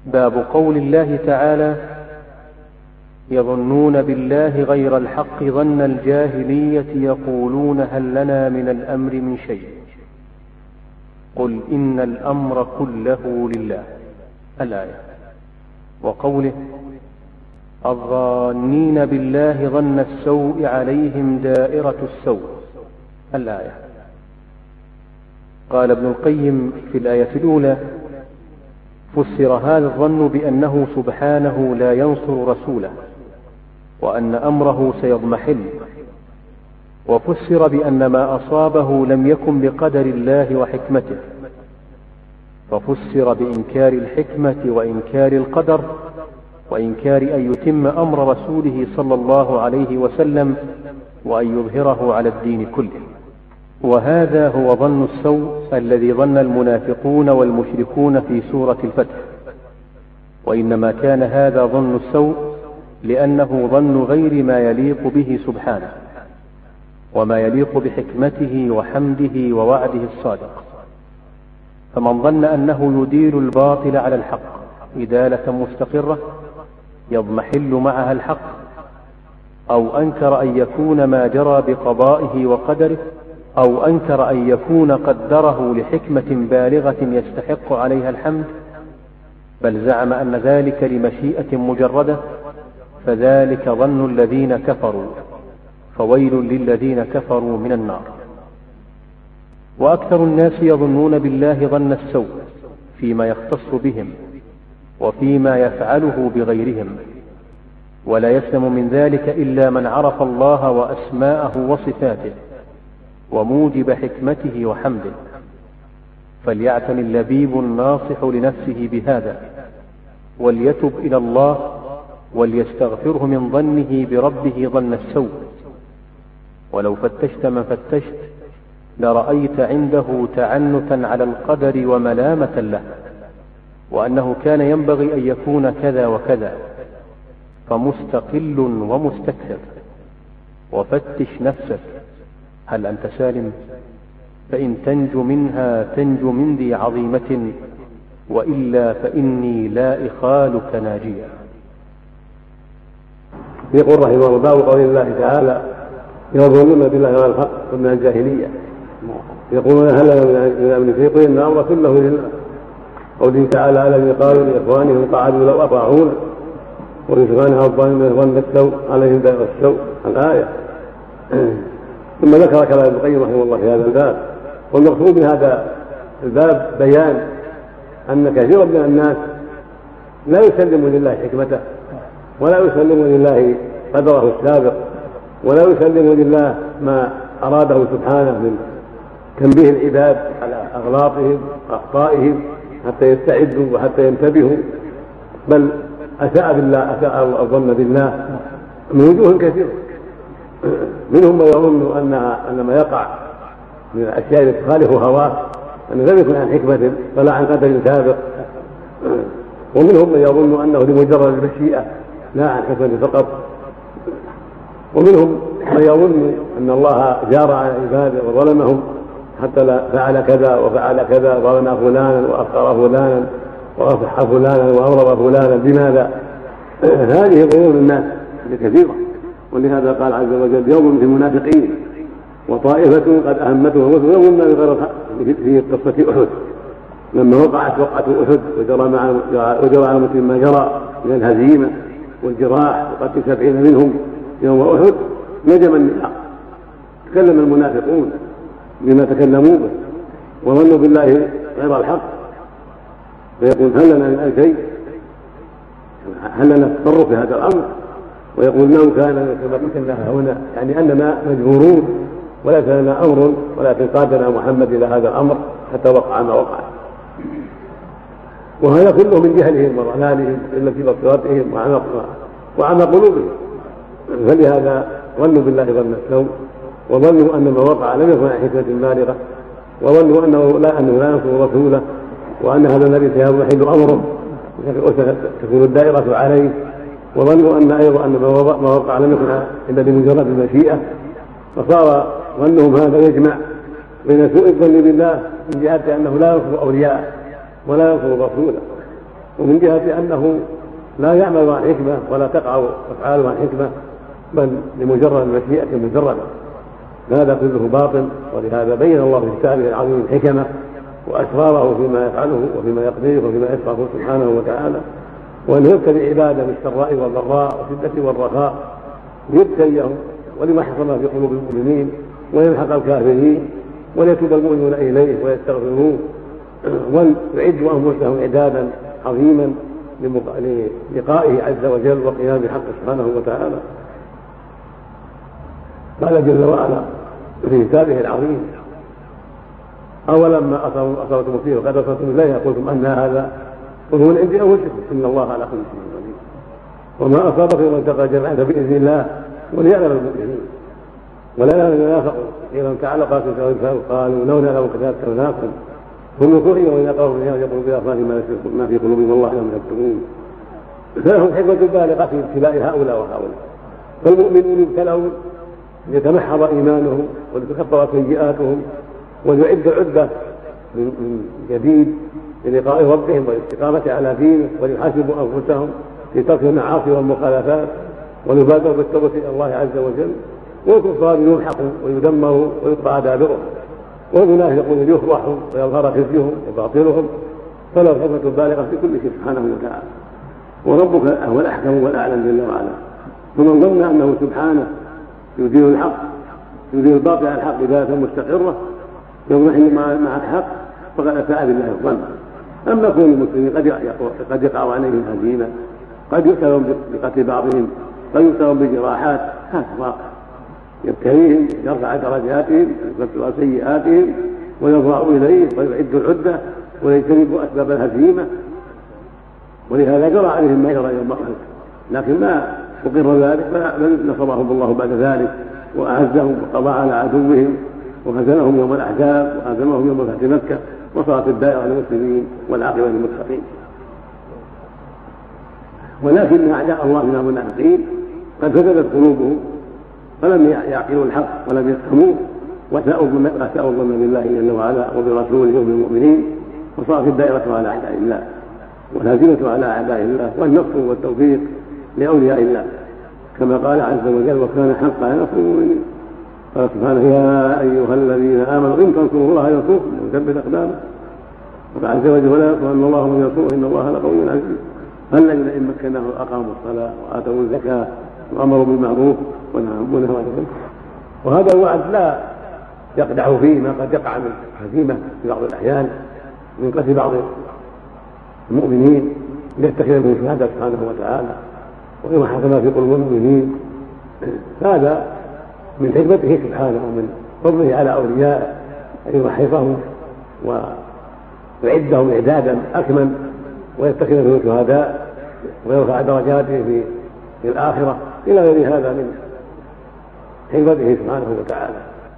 باب قول الله تعالى: يظنون بالله غير الحق ظن الجاهلية يقولون هل لنا من الأمر من شيء قل إن الأمر كله لله. الآية. وقوله: الظانين بالله ظن السوء عليهم دائرة السوء. الآية. قال ابن القيم في الآية الأولى: فسر هذا الظن بأنه سبحانه لا ينصر رسوله وأن أمره سيضمحل، وفسر بأن ما أصابه لم يكن بقدر الله وحكمته، ففسر بإنكار الحكمة وإنكار القدر وإنكار أن يتم أمر رسوله صلى الله عليه وسلم وأن يظهره على الدين كله. وهذا هو ظن السوء الذي ظن المنافقون والمشركون في سورة الفتح، وإنما كان هذا ظن السوء لأنه ظن غير ما يليق به سبحانه وما يليق بحكمته وحمده ووعده الصادق. فمن ظن أنه يدير الباطل على الحق إدالة مستقرة يضمحل معها الحق، أو أنكر أن يكون ما جرى بقضائه وقدره، أو أنكر أن يكون قدره لحكمة بالغة يستحق عليها الحمد، بل زعم أن ذلك لمشيئة مجردة، فذلك ظن الذين كفروا، فويل للذين كفروا من النار. وأكثر الناس يظنون بالله ظن السوء فيما يختص بهم وفيما يفعله بغيرهم، ولا يسلم من ذلك إلا من عرف الله وأسماءه وصفاته وموجب حكمته وحمده، فليعتني اللبيب الناصح لنفسه بهذا، وليتب إلى الله وليستغفره من ظنه بربه ظن السوء. ولو فتشت من فتشت لرأيت عنده تعنتا على القدر وملامة له، وأنه كان ينبغي أن يكون كذا وكذا، فمستقل ومستكثر. وفتش نفسك هل أنت سالم؟ فإن تنجو منها تنجو من ذي عظيمة، وإلا فإني لا إخالك ناجيا. يقول رحمه الله: باب قول الله تعالى: يظنون بالله غير الحق من الجاهلية يقولون هل لنا من الأمر شيء قل إن الأمر كله لله. قوله تعالى: الذين قالوا لإخوانهم قعدوا لو أطاعونا وإن كان الظالمين ظن السوء عليهم دائرة السوء. الآية. ثم ذكر كلام ابن القيم رحمه الله في هذا الباب. والمقصود بهذا الباب بيان أن كثيرا من الناس لا يسلم لله حكمته، ولا يسلم لله قدره السابق، ولا يسلم لله ما أراده سبحانه من تنبيه العباد على أغلاطهم وأخطائهم حتى يستعدوا وحتى ينتبهوا، بل أساء الظن بالله من وجوه كثيرة. منهم من يظن أن ما يقع من الأشياء التي تخالف هواه أنه لم يكن عن حكمة ولا عن قدر سابق، ومنهم من يظن أنه لمجرد المشيئة لا عن حكمة فقط، ومنهم من يظن أن الله جار على عباده وظلمهم حتى لا فعل كذا وفعل كذا، ظلم فلانا وأخر فلانا وأصح فلانا وأغضب فلانا. بماذا؟ هذه ظنون الناس كثيرة، ولهذا قال عز وجل: يوم في المنافقين وطائفة قد أهمتهم وظنون بغير الحق. في قصة أحد لما وقعت وقعة أحد وجرى على المسلمين ما جرى من الهزيمة والجراح وقتل 70 منهم يوم أحد، نجم النفاق، تكلم المنافقون بما تكلموا به وظنوا بالله غير الحق، فيقول: هل لنا من شيء؟ هل لنا التصرف في هذا الأمر؟ ويقول: إنه كان كما قلنا هنا، يعني أننا مجبورون وليس لنا أمر، ولكن قادنا محمد إلى هذا الأمر حتى وقع ما وقع. وهذا كله من جهلهم وضلالهم التي بصيرتهم وعمى قلوبهم. فلهذا ظنوا بالله ظن السوء، وظنوا أن ما وقع لم يكن عن حكمة بالغة، وظنوا أنه لا ينصر رسوله، وأن هذا النبي سيضمحل أمره وتكون الدائرة عليه، وظنوا أن أيضا أن ما وقع لم يكن إلا لمجرد المشيئة. فصار ظنهم هذا يجمع بين سوء الظن بالله من جهة أنه لا ينصر أولياءه ولا ينصر رسوله، ومن جهة أنه لا يعمل عن حكمة ولا تقع أفعاله عن حكمة، بل لمجرد المشيئة المجردة، هذا كله باطل. ولهذا بين الله في كتابه العظيم الحكمة وأسراره فيما يفعله وفيما يقضيه وفيما يشرعه سبحانه وتعالى، وأن يبتلي عباده بالسراء والضراء والشدة والرخاء ليبتليهم ولما حصل في قلوب المؤمنين ويمحق الكافرين وليتوب المؤمنون إليه ويستغفروه ويعدوا أنفسهم إعدادا عظيما للقائه عز وجل وقيام بحقه سبحانه وتعالى. قال جل وعلا في كتابه العظيم: أولما أصابتم مصيبة وقد أصبتم إليها قلتم أن هذا قل هو من عند أنفسكم إن الله على كل شيء قدير وما أصابكم من التقى جمعا بإذن الله وليعلم المؤمنين ولا يعلم المنافقون إذا تعالى قالوا لو نعلم كتابناكم هم كفروا وإذا قالوا يقولوا بأفواههم ما في قلوبهم والله لم يكتمون. فلهم حكمة بالغة في ابتلاء هؤلاء وهؤلاء، فالمؤمنون يبتلون ليتمحض إيمانهم ولتكفر سيئاتهم وليعد عدة من جديد للقاء ربهم والاستقامة على دينه، وليحاسبوا أنفسهم في ترك المعاصي والمخالفات وليبادروا بالتوبة إلى الله عز وجل. والكفار يمحقوا ويدمروا ويقطع دابرهم، والمنافقون يفضحوا ويظهر خزيهم وباطلهم. فله حكمة بالغة في كل شيء سبحانه وتعالى. وربك هو الأحكم والأعلم جل وعلا. فمن ظن أنه سبحانه يدير الحق يدير الباطل على الحق ذاته مستقرة يضمحل مع الحق فقد أساء بالله الظن. أما كون المسلمين قد يقع عليهم هزيمة، قد يؤتون بقتل بعضهم، قد يؤتون بجراحات، هذا واقع يبتليهم يرفع درجاتهم ويكفر سيئاتهم ويضرع إليه ويعد العدة ويجتنب أسباب الهزيمة. ولهذا جرى عليهم ما جرى يوم أحد، لكن ما أقر ذلك بل نصرهم الله بعد ذلك وأعزهم وقضى على عدوهم وهزمهم يوم الأحزاب وهزمهم يوم فتح مكة وصارت الدائرة للمسلمين والعاقبة للمتقين. ولكن أعداء الله من المنافقين قد فسدت قلوبهم فلم يعقلوا الحق ولم يفهموه وساءوا الظن بالله جل وعلا وبرسوله وبالمؤمنين، وصارت الدائرة على أعداء الله والهزيمة على أعداء الله والنصر والتوفيق لأولياء الله، كما قال عز وجل: وكان حقا نصر المؤمنين. قال سبحانه: يا أيها الذين آمنوا إن تنصروا الله ينصركم ويثبت أقدامكم. وقال عز وجل: ولا ينصرن الله من ينصره إن الله لقوي عزيز. الذين إن مكناهم أقاموا الصلاة وآتوا الزكاة وأمروا بالمعروف ونهوا عن المنكر. وهذا الوعد لا يقدح فيه ما قد يقع من هزيمة في بعض الأحيان من قتل بعض المؤمنين ليتخذ من شهادة سبحانه وتعالى ويما حكم في قلوب المؤمنين. هذا من حكمته سبحانه ومن فضله على أوليائه أن يرحفهم ويعدهم إعدادا أكمل ويتخذ منهم شهداء ويرفع درجاته في الآخرة إلى غير هذا من حكمته سبحانه وتعالى.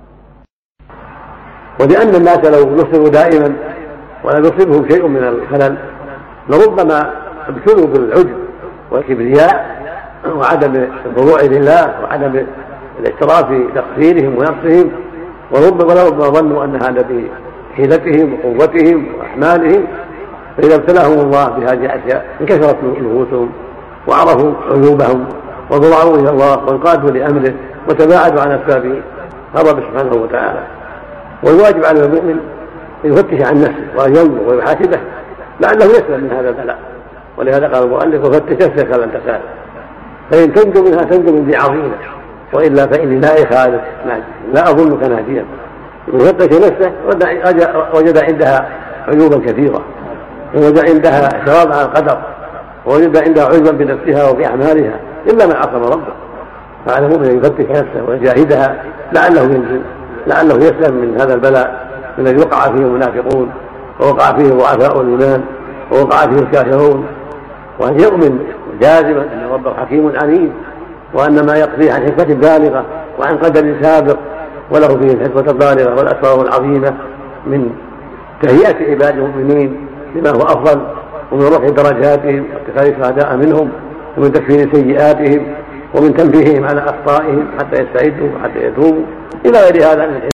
ولأن الناس لو نصروا دائما ولا يصيبهم شيء من الخلل لربما ابتلوا بالعجب والكبرياء وعدم الخضوع لله وعدم الاعتراف بتقصيرهم ونقصهم، ولربما ظنوا أن هذا بحيلتهم وقوتهم وأحمالهم، فإذا ابتلاهم الله بهذه الأشياء انكسرت نفوسهم وعرفوا عيوبهم وضرعوا إلى الله وانقادوا لأمره وتباعدوا عن أسباب غضبه سبحانه وتعالى. والواجب على المؤمن أن يفتش عن نفسه وأن ينظر ويحاسبه لعله يسلم من هذا البلاء. ولهذا قال المؤلف: وفتش نفسك لن تخالف، فإن تنجو منها تنجو من ذي عظيمة، وإلا فإني لا أخالف لا أظنك ناجيا. وفتش نفسه وجد عندها عيوبا كثيرة، ووجد عندها اعتراض على القدر، ووجد عندها عجبا بنفسها وبأعمالها إلا من عصم ربه. فعلى المؤمن أن يفتش نفسه ويجاهدها لعله ينزل، لعله يسلم من هذا البلاء الذي وقع فيه المنافقون ووقع فيه ضعفاء الإيمان ووقع فيه الكافرون، وأن يؤمن جازما أن ربه حكيم عليم، وأن ما يقضيه عن حكمة بالغة وعن قدر سابق وله فيه الحكمة البالغة والأسرار العظيمة من تهيئة عباد المؤمنين لما هو أفضل، ومن رفع درجاتهم واتخاذ الشهداء منهم، ومن تكفير سيئاتهم، ومن تنبيههم على أخطائهم حتى يستعدوا وحتى يتوبوا إلى غير هذا من